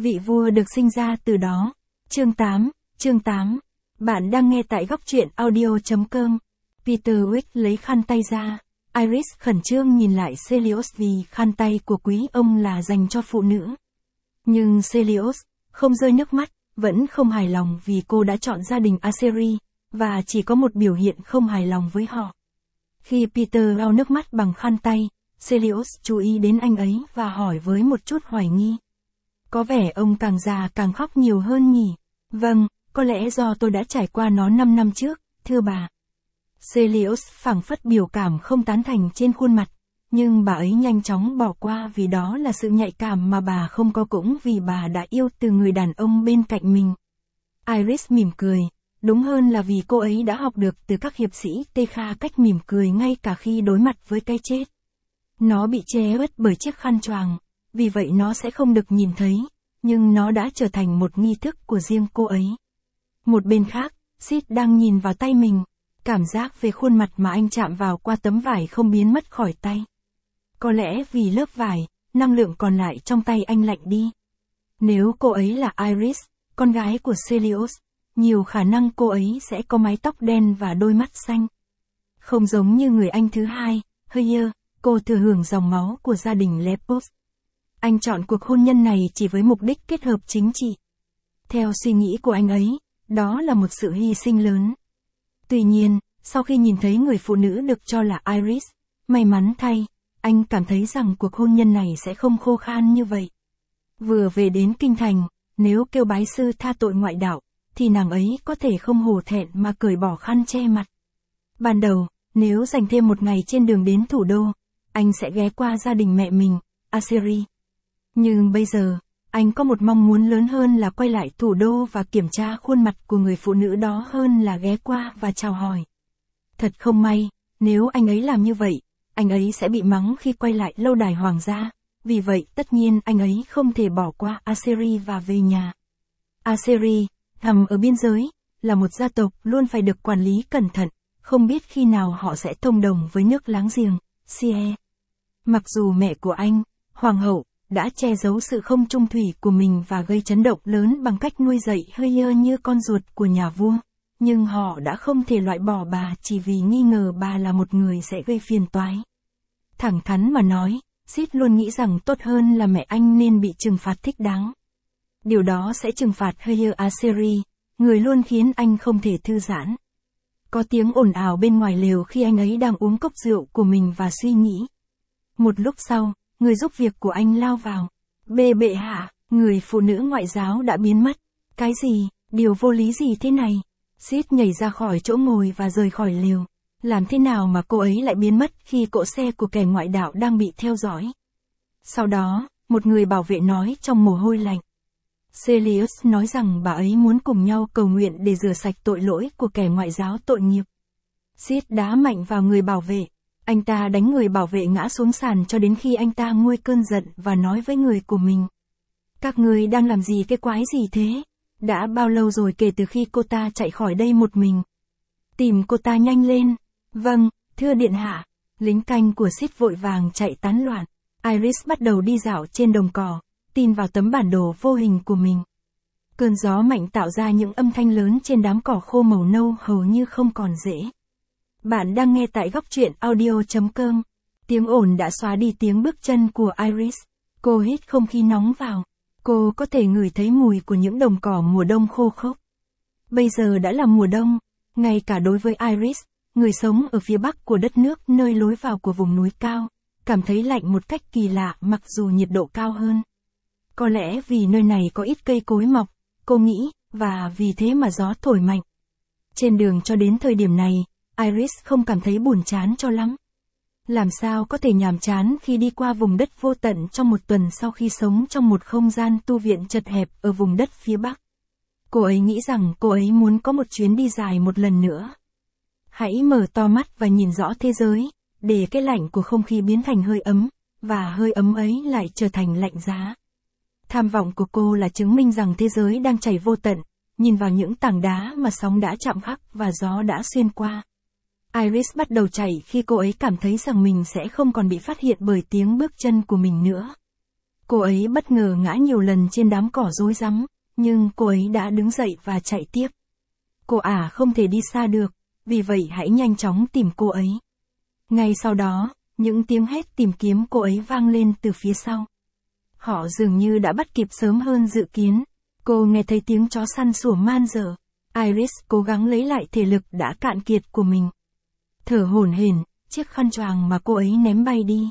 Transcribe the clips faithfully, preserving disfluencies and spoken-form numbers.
vị vua được sinh ra từ đó. Chương tám, chương tám. Bạn đang nghe tại góc truyện audio.com. Peter Wick lấy khăn tay ra. Iris khẩn trương nhìn lại Celios vì khăn tay của quý ông là dành cho phụ nữ. Nhưng Celios, không rơi nước mắt, vẫn không hài lòng vì cô đã chọn gia đình Aseri, và chỉ có một biểu hiện không hài lòng với họ. Khi Peter lau nước mắt bằng khăn tay, Celios chú ý đến anh ấy và hỏi với một chút hoài nghi. Có vẻ ông càng già càng khóc nhiều hơn nhỉ? Vâng, có lẽ do tôi đã trải qua nó năm năm trước, thưa bà. Celios phảng phất biểu cảm không tán thành trên khuôn mặt, nhưng bà ấy nhanh chóng bỏ qua vì đó là sự nhạy cảm mà bà không có cũng vì bà đã yêu từ người đàn ông bên cạnh mình. Iris mỉm cười, đúng hơn là vì cô ấy đã học được từ các hiệp sĩ Tekha cách mỉm cười ngay cả khi đối mặt với cái chết. Nó bị che mất bởi chiếc khăn choàng, vì vậy nó sẽ không được nhìn thấy, nhưng nó đã trở thành một nghi thức của riêng cô ấy. Một bên khác, Sid đang nhìn vào tay mình, cảm giác về khuôn mặt mà anh chạm vào qua tấm vải không biến mất khỏi tay. Có lẽ vì lớp vải, năng lượng còn lại trong tay anh lạnh đi. Nếu cô ấy là Iris, con gái của Celios, nhiều khả năng cô ấy sẽ có mái tóc đen và đôi mắt xanh. Không giống như người anh thứ hai, Heyer, cô thừa hưởng dòng máu của gia đình Lepus. Anh chọn cuộc hôn nhân này chỉ với mục đích kết hợp chính trị. Theo suy nghĩ của anh ấy, đó là một sự hy sinh lớn. Tuy nhiên, sau khi nhìn thấy người phụ nữ được cho là Iris, may mắn thay, anh cảm thấy rằng cuộc hôn nhân này sẽ không khô khan như vậy. Vừa về đến kinh thành, nếu kêu bái sư tha tội ngoại đạo, thì nàng ấy có thể không hổ thẹn mà cởi bỏ khăn che mặt. Ban đầu, nếu dành thêm một ngày trên đường đến thủ đô, anh sẽ ghé qua gia đình mẹ mình, Aseri. Nhưng bây giờ, anh có một mong muốn lớn hơn là quay lại thủ đô và kiểm tra khuôn mặt của người phụ nữ đó hơn là ghé qua và chào hỏi. Thật không may, nếu anh ấy làm như vậy, anh ấy sẽ bị mắng khi quay lại lâu đài hoàng gia, vì vậy tất nhiên anh ấy không thể bỏ qua Aseri và về nhà. Aseri, nằm ở biên giới, là một gia tộc luôn phải được quản lý cẩn thận, không biết khi nào họ sẽ thông đồng với nước láng giềng, Sie. Mặc dù mẹ của anh, hoàng hậu, đã che giấu sự không trung thủy của mình và gây chấn động lớn bằng cách nuôi dạy Heyer như con ruột của nhà vua, nhưng họ đã không thể loại bỏ bà chỉ vì nghi ngờ bà là một người sẽ gây phiền toái. Thẳng thắn mà nói, Sid luôn nghĩ rằng tốt hơn là mẹ anh nên bị trừng phạt thích đáng. Điều đó sẽ trừng phạt Heyer Aseri, người luôn khiến anh không thể thư giãn. Có tiếng ồn ào bên ngoài lều khi anh ấy đang uống cốc rượu của mình và suy nghĩ. Một lúc sau, người giúp việc của anh lao vào. Bê bệ hạ, người phụ nữ ngoại giáo đã biến mất. Cái gì, điều vô lý gì thế này? Sid nhảy ra khỏi chỗ ngồi và rời khỏi lều. Làm thế nào mà cô ấy lại biến mất khi cỗ xe của kẻ ngoại đạo đang bị theo dõi? Sau đó, một người bảo vệ nói trong mồ hôi lạnh. Celios nói rằng bà ấy muốn cùng nhau cầu nguyện để rửa sạch tội lỗi của kẻ ngoại giáo tội nghiệp. Sid đá mạnh vào người bảo vệ. Anh ta đánh người bảo vệ ngã xuống sàn cho đến khi anh ta nguôi cơn giận và nói với người của mình. Các người đang làm gì cái quái gì thế? Đã bao lâu rồi kể từ khi cô ta chạy khỏi đây một mình? Tìm cô ta nhanh lên. Vâng, thưa điện hạ. Lính canh của Sid vội vàng chạy tán loạn. Iris bắt đầu đi dạo trên đồng cỏ, tin vào tấm bản đồ vô hình của mình. Cơn gió mạnh tạo ra những âm thanh lớn trên đám cỏ khô màu nâu hầu như không còn rễ. Bạn đang nghe tại góc truyện audio.com. Tiếng ồn đã xóa đi tiếng bước chân của Iris. Cô hít không khí nóng vào. Cô có thể ngửi thấy mùi của những đồng cỏ mùa đông khô khốc. Bây giờ đã là mùa đông, ngay cả đối với Iris, người sống ở phía bắc của đất nước nơi lối vào của vùng núi cao, cảm thấy lạnh một cách kỳ lạ mặc dù nhiệt độ cao hơn. Có lẽ vì nơi này có ít cây cối mọc, cô nghĩ, và vì thế mà gió thổi mạnh. Trên đường cho đến thời điểm này, Iris không cảm thấy buồn chán cho lắm. Làm sao có thể nhàm chán khi đi qua vùng đất vô tận trong một tuần sau khi sống trong một không gian tu viện chật hẹp ở vùng đất phía Bắc. Cô ấy nghĩ rằng cô ấy muốn có một chuyến đi dài một lần nữa. Hãy mở to mắt và nhìn rõ thế giới, để cái lạnh của không khí biến thành hơi ấm, và hơi ấm ấy lại trở thành lạnh giá. Tham vọng của cô là chứng minh rằng thế giới đang chảy vô tận, nhìn vào những tảng đá mà sóng đã chạm khắc và gió đã xuyên qua. Iris bắt đầu chạy khi cô ấy cảm thấy rằng mình sẽ không còn bị phát hiện bởi tiếng bước chân của mình nữa. Cô ấy bất ngờ ngã nhiều lần trên đám cỏ rối rắm, nhưng cô ấy đã đứng dậy và chạy tiếp. Cô ả không thể đi xa được, vì vậy hãy nhanh chóng tìm cô ấy. Ngay sau đó, những tiếng hét tìm kiếm cô ấy vang lên từ phía sau. Họ dường như đã bắt kịp sớm hơn dự kiến. Cô nghe thấy tiếng chó săn sủa man dở. Iris cố gắng lấy lại thể lực đã cạn kiệt của mình. Thở hổn hển, chiếc khăn choàng mà cô ấy ném bay đi.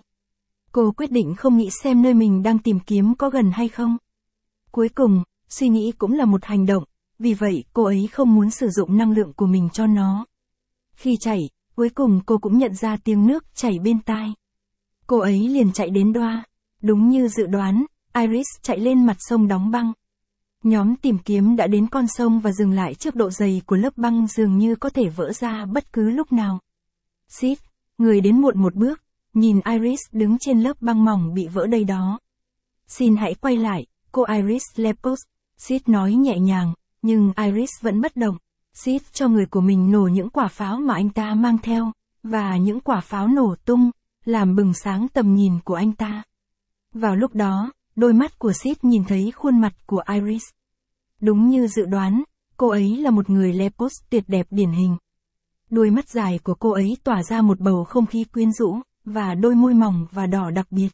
Cô quyết định không nghĩ xem nơi mình đang tìm kiếm có gần hay không. Cuối cùng, suy nghĩ cũng là một hành động, vì vậy cô ấy không muốn sử dụng năng lượng của mình cho nó. Khi chạy, cuối cùng cô cũng nhận ra tiếng nước chảy bên tai. Cô ấy liền chạy đến đoa. Đúng như dự đoán, Iris chạy lên mặt sông đóng băng. Nhóm tìm kiếm đã đến con sông và dừng lại trước độ dày của lớp băng dường như có thể vỡ ra bất cứ lúc nào. Sid, người đến muộn một bước, nhìn Iris đứng trên lớp băng mỏng bị vỡ đầy đó. Xin hãy quay lại, cô Iris Lepos, Sid nói nhẹ nhàng, nhưng Iris vẫn bất động. Sid cho người của mình nổ những quả pháo mà anh ta mang theo, và những quả pháo nổ tung, làm bừng sáng tầm nhìn của anh ta. Vào lúc đó, đôi mắt của Sid nhìn thấy khuôn mặt của Iris. Đúng như dự đoán, cô ấy là một người Lepos tuyệt đẹp điển hình. Đôi mắt dài của cô ấy tỏa ra một bầu không khí quyến rũ, và đôi môi mỏng và đỏ đặc biệt.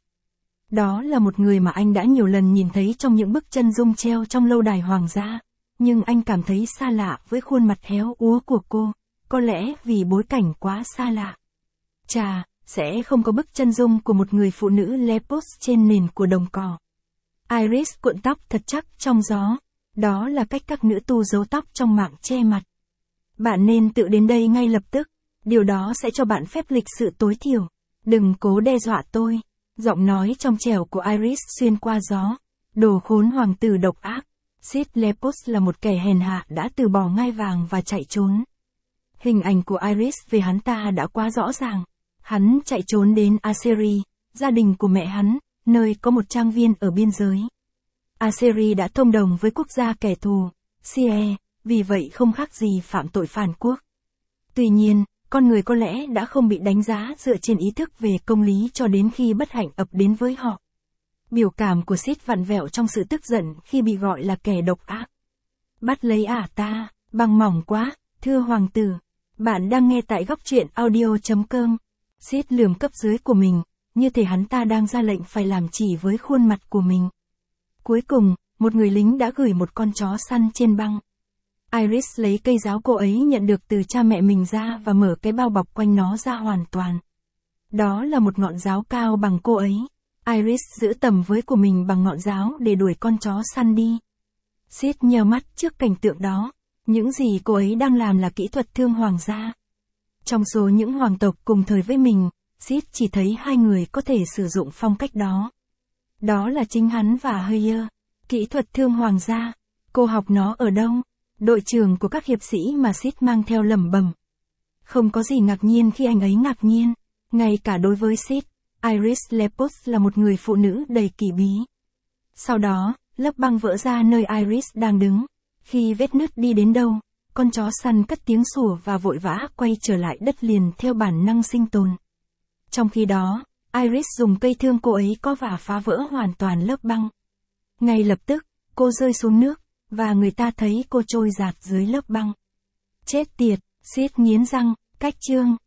Đó là một người mà anh đã nhiều lần nhìn thấy trong những bức chân dung treo trong lâu đài hoàng gia, nhưng anh cảm thấy xa lạ với khuôn mặt héo úa của cô, có lẽ vì bối cảnh quá xa lạ. Chà, sẽ không có bức chân dung của một người phụ nữ Lepos trên nền của đồng cỏ. Iris cuộn tóc thật chắc trong gió, đó là cách các nữ tu giấu tóc trong mạng che mặt. Bạn nên tự đến đây ngay lập tức, điều đó sẽ cho bạn phép lịch sự tối thiểu. Đừng cố đe dọa tôi. Giọng nói trong trẻo của Iris xuyên qua gió. Đồ khốn hoàng tử độc ác. Sid Lepos là một kẻ hèn hạ đã từ bỏ ngai vàng và chạy trốn. Hình ảnh của Iris về hắn ta đã quá rõ ràng. Hắn chạy trốn đến Aseri, gia đình của mẹ hắn, nơi có một trang viên ở biên giới. Aseri đã thông đồng với quốc gia kẻ thù, Syria, vì vậy không khác gì phạm tội phản quốc. Tuy nhiên, con người có lẽ đã không bị đánh giá dựa trên ý thức về công lý cho đến khi bất hạnh ập đến với họ. Biểu cảm của Sid vặn vẹo trong sự tức giận khi bị gọi là kẻ độc ác. Bắt lấy ả ta, băng mỏng quá, thưa hoàng tử. Bạn đang nghe tại góc truyện audio chấm com. Sid lườm cấp dưới của mình, như thể hắn ta đang ra lệnh phải làm chỉ với khuôn mặt của mình. Cuối cùng, một người lính đã gửi một con chó săn trên băng. Iris lấy cây giáo cô ấy nhận được từ cha mẹ mình ra và mở cái bao bọc quanh nó ra hoàn toàn. Đó là một ngọn giáo cao bằng cô ấy. Iris giữ tầm với của mình bằng ngọn giáo để đuổi con chó săn đi. Sid nheo mắt trước cảnh tượng đó. Những gì cô ấy đang làm là kỹ thuật thương hoàng gia. Trong số những hoàng tộc cùng thời với mình, Sid chỉ thấy hai người có thể sử dụng phong cách đó. Đó là chính hắn và Heyer. Kỹ thuật thương hoàng gia. Cô học nó ở đâu? Đội trưởng của các hiệp sĩ mà Sid mang theo lẩm bẩm. Không có gì ngạc nhiên khi anh ấy ngạc nhiên. Ngay cả đối với Sid, Iris Lepos là một người phụ nữ đầy kỳ bí. Sau đó, lớp băng vỡ ra nơi Iris đang đứng. Khi vết nứt đi đến đâu, con chó săn cất tiếng sủa và vội vã quay trở lại đất liền theo bản năng sinh tồn. Trong khi đó, Iris dùng cây thương cô ấy có và phá vỡ hoàn toàn lớp băng. Ngay lập tức, cô rơi xuống nước, và người ta thấy cô trôi dạt dưới lớp băng. Chết tiệt, Sid nghiến răng, cách chương.